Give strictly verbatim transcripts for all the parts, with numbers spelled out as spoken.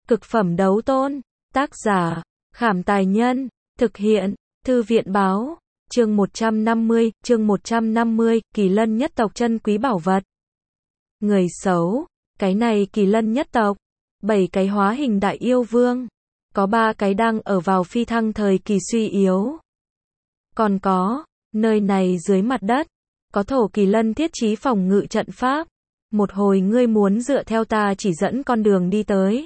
Cực phẩm đấu tôn. Tác giả, Khảm Tài Nhân. Thực hiện, Thư viện Báo. Chương một trăm năm mươi, chương một trăm năm mươi, Kỳ Lân nhất tộc chân quý bảo vật. Người xấu, cái này Kỳ Lân nhất tộc, bảy cái hóa hình đại yêu vương, có ba cái đang ở vào phi thăng thời kỳ suy yếu. Còn có, nơi này dưới mặt đất, có thổ Kỳ Lân thiết trí phòng ngự trận pháp. Một hồi ngươi muốn dựa theo ta chỉ dẫn con đường đi tới.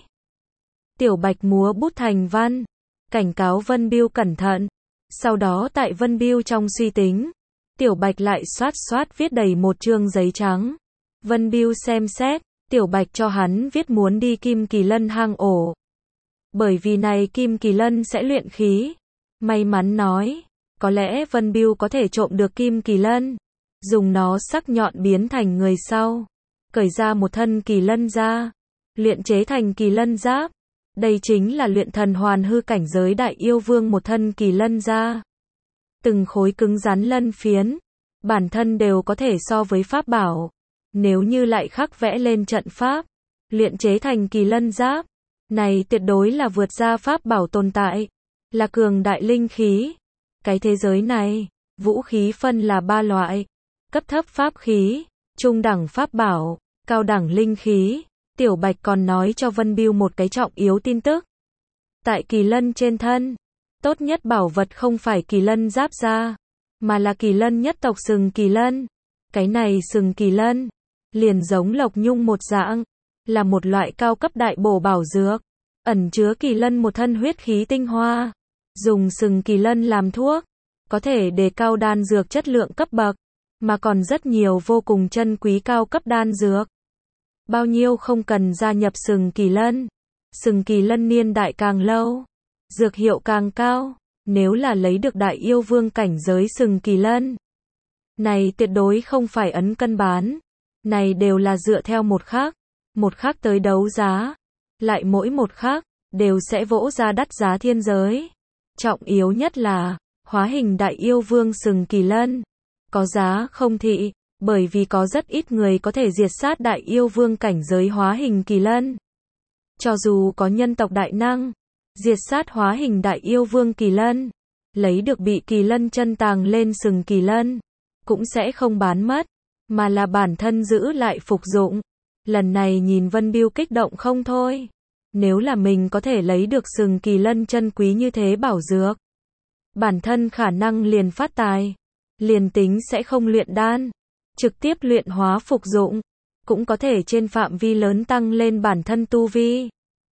Tiểu Bạch múa bút thành văn, cảnh cáo Vân Biêu cẩn thận. Sau đó tại Vân Biêu trong suy tính, Tiểu Bạch lại xoát xoát viết đầy một chương giấy trắng. Vân Biêu xem xét, Tiểu Bạch cho hắn viết muốn đi Kim Kỳ Lân hang ổ. Bởi vì này Kim Kỳ Lân sẽ luyện khí. May mắn nói, có lẽ Vân Biêu có thể trộm được Kim Kỳ Lân, dùng nó sắc nhọn biến thành người sau, cởi ra một thân Kỳ Lân ra, luyện chế thành Kỳ Lân giáp. Đây chính là luyện thần hoàn hư cảnh giới đại yêu vương một thân Kỳ Lân ra. Từng khối cứng rắn lân phiến, bản thân đều có thể so với pháp bảo. Nếu như lại khắc vẽ lên trận pháp, luyện chế thành Kỳ Lân giáp, này tuyệt đối là vượt ra pháp bảo tồn tại, là cường đại linh khí. Cái thế giới này, vũ khí phân là ba loại: cấp thấp pháp khí, trung đẳng pháp bảo, cao đẳng linh khí. Tiểu Bạch còn nói cho Vân Biêu một cái trọng yếu tin tức. Tại Kỳ Lân trên thân, tốt nhất bảo vật không phải Kỳ Lân giáp da, mà là Kỳ Lân nhất tộc sừng Kỳ Lân. Cái này sừng Kỳ Lân, liền giống lộc nhung một dạng, là một loại cao cấp đại bổ bảo dược, ẩn chứa Kỳ Lân một thân huyết khí tinh hoa. Dùng sừng Kỳ Lân làm thuốc, có thể đề cao đan dược chất lượng cấp bậc, mà còn rất nhiều vô cùng chân quý cao cấp đan dược. Bao nhiêu không cần gia nhập sừng Kỳ Lân. Sừng Kỳ Lân niên đại càng lâu, dược hiệu càng cao. Nếu là lấy được đại yêu vương cảnh giới sừng Kỳ Lân, này tuyệt đối không phải ấn cân bán. Này đều là dựa theo một khắc, một khắc tới đấu giá. Lại mỗi một khắc, đều sẽ vỗ ra đắt giá thiên giới. Trọng yếu nhất là, hóa hình đại yêu vương sừng Kỳ Lân, có giá không thị. Bởi vì có rất ít người có thể diệt sát đại yêu vương cảnh giới hóa hình Kỳ Lân. Cho dù có nhân tộc đại năng, diệt sát hóa hình đại yêu vương Kỳ Lân, lấy được bị Kỳ Lân chân tàng lên sừng Kỳ Lân, cũng sẽ không bán mất, mà là bản thân giữ lại phục dụng. Lần này nhìn Vân Biêu kích động không thôi. Nếu là mình có thể lấy được sừng Kỳ Lân chân quý như thế bảo dược, bản thân khả năng liền phát tài. Liền tính sẽ không luyện đan, trực tiếp luyện hóa phục dụng, cũng có thể trên phạm vi lớn tăng lên bản thân tu vi.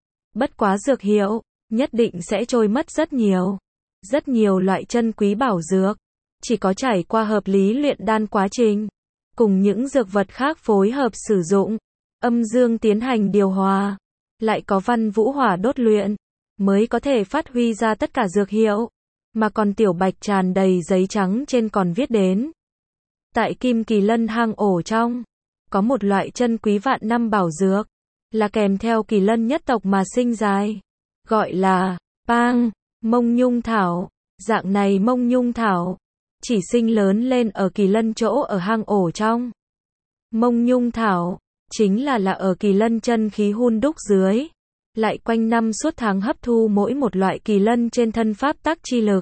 Bất quá dược hiệu, nhất định sẽ trôi mất rất nhiều. Rất nhiều loại chân quý bảo dược, chỉ có trải qua hợp lý luyện đan quá trình, cùng những dược vật khác phối hợp sử dụng, âm dương tiến hành điều hòa, lại có văn vũ hỏa đốt luyện, mới có thể phát huy ra tất cả dược hiệu. Mà còn Tiểu Bạch tràn đầy giấy trắng trên còn viết đến. Tại Kim Kỳ Lân hang ổ trong, có một loại chân quý vạn năm bảo dược, là kèm theo Kỳ Lân nhất tộc mà sinh dài, gọi là Pang Mông Nhung Thảo. Dạng này Mông Nhung Thảo chỉ sinh lớn lên ở Kỳ Lân chỗ ở hang ổ trong. Mông Nhung Thảo chính là là ở Kỳ Lân chân khí hun đúc dưới, lại quanh năm suốt tháng hấp thu mỗi một loại Kỳ Lân trên thân pháp tắc chi lực,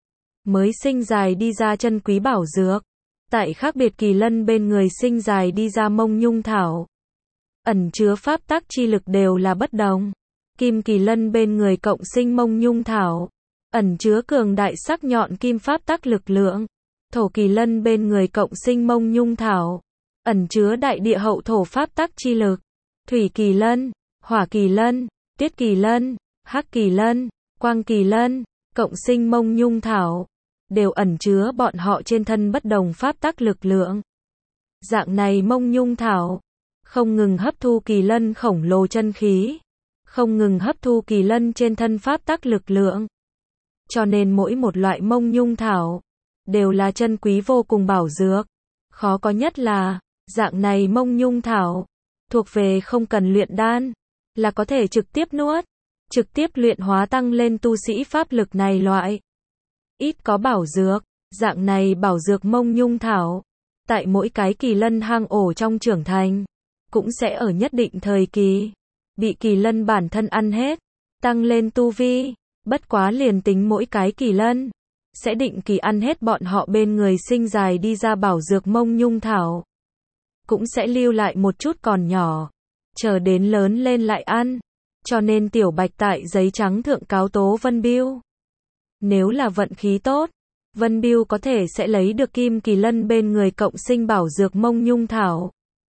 mới sinh dài đi ra chân quý bảo dược. Tại khác biệt Kỳ Lân bên người sinh dài đi ra Mông Nhung Thảo, ẩn chứa pháp tắc chi lực đều là bất đồng. Kim Kỳ Lân bên người cộng sinh Mông Nhung Thảo, ẩn chứa cường đại sắc nhọn kim pháp tắc lực lượng. Thổ Kỳ Lân bên người cộng sinh Mông Nhung Thảo, ẩn chứa đại địa hậu thổ pháp tắc chi lực. Thủy Kỳ Lân, Hỏa Kỳ Lân, Tuyết Kỳ Lân, Hắc Kỳ Lân, Quang Kỳ Lân, cộng sinh Mông Nhung Thảo, đều ẩn chứa bọn họ trên thân bất đồng pháp tắc lực lượng. Dạng này Mông Nhung Thảo, không ngừng hấp thu Kỳ Lân khổng lồ chân khí, không ngừng hấp thu Kỳ Lân trên thân pháp tắc lực lượng. Cho nên mỗi một loại Mông Nhung Thảo, đều là chân quý vô cùng bảo dược. Khó có nhất là, dạng này Mông Nhung Thảo, thuộc về không cần luyện đan, là có thể trực tiếp nuốt, trực tiếp luyện hóa tăng lên tu sĩ pháp lực này loại. Ít có bảo dược, dạng này bảo dược Mông Nhung Thảo, tại mỗi cái Kỳ Lân hang ổ trong trưởng thành, cũng sẽ ở nhất định thời kỳ, bị kỳ lân bản thân ăn hết, tăng lên tu vi, bất quá liền tính mỗi cái kỳ lân, sẽ định kỳ ăn hết bọn họ bên người sinh dài đi ra bảo dược mông nhung thảo. Cũng sẽ lưu lại một chút còn nhỏ, chờ đến lớn lên lại ăn, cho nên Tiểu Bạch tại giấy trắng thượng cáo tố Vân Biêu. Nếu là vận khí tốt, Vân Biêu có thể sẽ lấy được kim kỳ lân bên người cộng sinh bảo dược mông nhung thảo.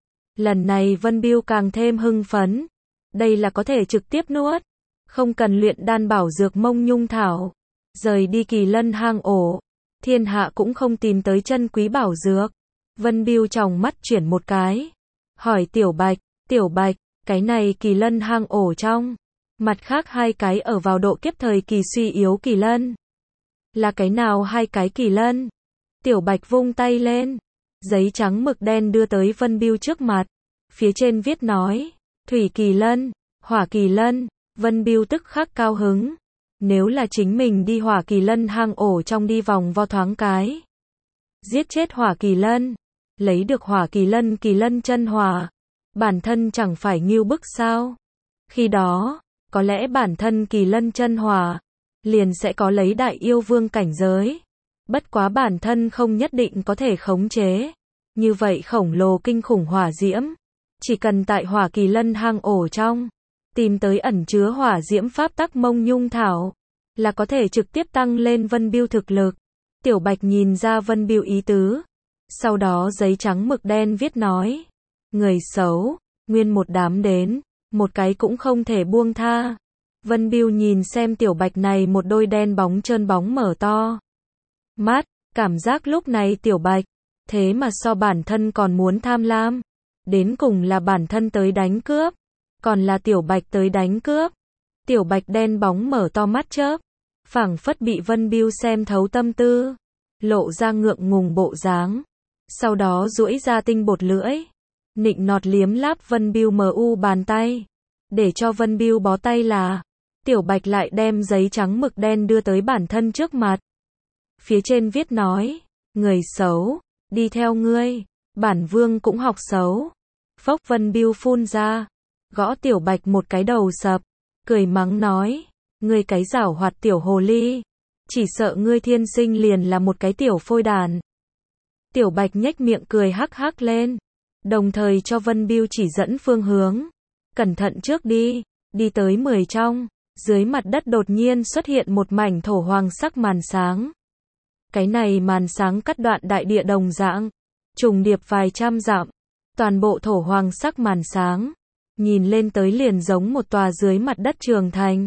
Lần này Vân Biêu càng thêm hưng phấn, đây là có thể trực tiếp nuốt, không cần luyện đan bảo dược mông nhung thảo, rời đi kỳ lân hang ổ, thiên hạ cũng không tìm tới chân quý bảo dược. Vân Biêu tròng mắt chuyển một cái, hỏi Tiểu Bạch, Tiểu Bạch, cái này kỳ lân hang ổ trong, mặt khác hai cái ở vào độ kiếp thời kỳ suy yếu kỳ lân. Là cái nào hai cái kỳ lân? Tiểu Bạch vung tay lên, giấy trắng mực đen đưa tới Vân Biêu trước mặt, phía trên viết nói, thủy kỳ lân, hỏa kỳ lân. Vân Biêu tức khắc cao hứng, nếu là chính mình đi hỏa kỳ lân hang ổ trong đi vòng vo thoáng cái, giết chết hỏa kỳ lân, lấy được hỏa kỳ lân kỳ lân chân hỏa, bản thân chẳng phải ngưu bức sao? Khi đó, có lẽ bản thân kỳ lân chân hỏa liền sẽ có lấy đại yêu vương cảnh giới, bất quá bản thân không nhất định có thể khống chế. Như vậy khổng lồ kinh khủng hỏa diễm, chỉ cần tại hỏa kỳ lân hang ổ trong tìm tới ẩn chứa hỏa diễm pháp tắc mông nhung thảo, là có thể trực tiếp tăng lên Vân Biêu thực lực. Tiểu Bạch nhìn ra Vân Biêu ý tứ, sau đó giấy trắng mực đen viết nói, người xấu, nguyên một đám đến, một cái cũng không thể buông tha. Vân Biêu nhìn xem Tiểu Bạch này một đôi đen bóng trơn bóng mở to mắt, cảm giác lúc này Tiểu Bạch, thế mà so bản thân còn muốn tham lam, đến cùng là bản thân tới đánh cướp, còn là Tiểu Bạch tới đánh cướp. Tiểu Bạch đen bóng mở to mắt chớp, phảng phất bị Vân Biêu xem thấu tâm tư, lộ ra ngượng ngùng bộ dáng, sau đó duỗi ra tinh bột lưỡi, nịnh nọt liếm láp Vân Biêu mờ u bàn tay, để cho Vân Biêu bó tay là. Tiểu Bạch lại đem giấy trắng mực đen đưa tới bản thân trước mặt, phía trên viết nói, người xấu, đi theo ngươi, bản vương cũng học xấu. Phốc, Vân Biêu phun ra, gõ Tiểu Bạch một cái đầu sập, cười mắng nói, ngươi cái giảo hoạt tiểu hồ ly, chỉ sợ ngươi thiên sinh liền là một cái tiểu phôi đàn. Tiểu Bạch nhếch miệng cười hắc hắc lên, đồng thời cho Vân Biêu chỉ dẫn phương hướng, cẩn thận trước đi. Đi tới mười trong, dưới mặt đất đột nhiên xuất hiện một mảnh thổ hoàng sắc màn sáng. Cái này màn sáng cắt đoạn đại địa đồng dạng, trùng điệp vài trăm dặm, toàn bộ thổ hoàng sắc màn sáng, nhìn lên tới liền giống một tòa dưới mặt đất trường thành.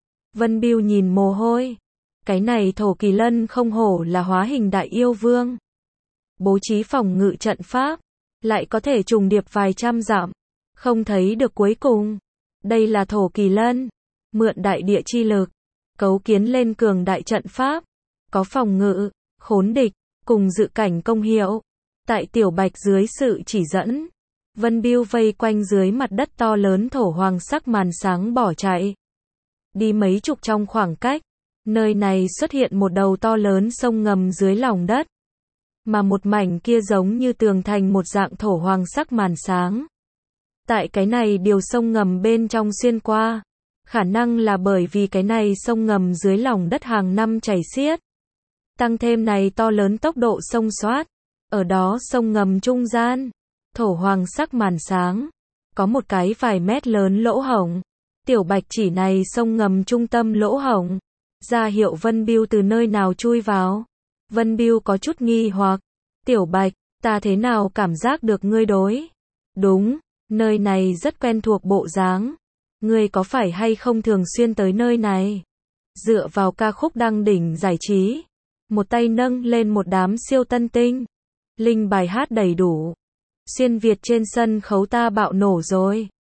Vân Biêu nhìn mồ hôi, cái này thổ kỳ lân không hổ là hóa hình đại yêu vương. Bố trí phòng ngự trận pháp, lại có thể trùng điệp vài trăm dặm, không thấy được cuối cùng. Đây là thổ kỳ lân, mượn đại địa chi lực, cấu kiến lên cường đại trận pháp, có phòng ngự, khốn địch, cùng dự cảnh công hiệu. Tại Tiểu Bạch dưới sự chỉ dẫn, Vân Biêu vây quanh dưới mặt đất to lớn thổ hoàng sắc màn sáng bỏ chạy. Đi mấy chục trong khoảng cách, nơi này xuất hiện một đầu to lớn sông ngầm dưới lòng đất, mà một mảnh kia giống như tường thành một dạng thổ hoàng sắc màn sáng. Tại cái này điều sông ngầm bên trong xuyên qua, khả năng là bởi vì cái này sông ngầm dưới lòng đất hàng năm chảy xiết, tăng thêm này to lớn tốc độ sông xoát, ở đó sông ngầm trung gian, thổ hoàng sắc màn sáng, có một cái vài mét lớn lỗ hổng. Tiểu Bạch chỉ này sông ngầm trung tâm lỗ hổng, ra hiệu Vân Biêu từ nơi nào chui vào. Vân Biêu có chút nghi hoặc, Tiểu Bạch, ta thế nào cảm giác được ngươi đối đúng, nơi này rất quen thuộc bộ dáng, ngươi có phải hay không thường xuyên tới nơi này? Dựa vào ca khúc đăng đỉnh giải trí, một tay nâng lên một đám siêu tân tinh, linh bài hát đầy đủ, xuyên Việt trên sân khấu ta bạo nổ rồi.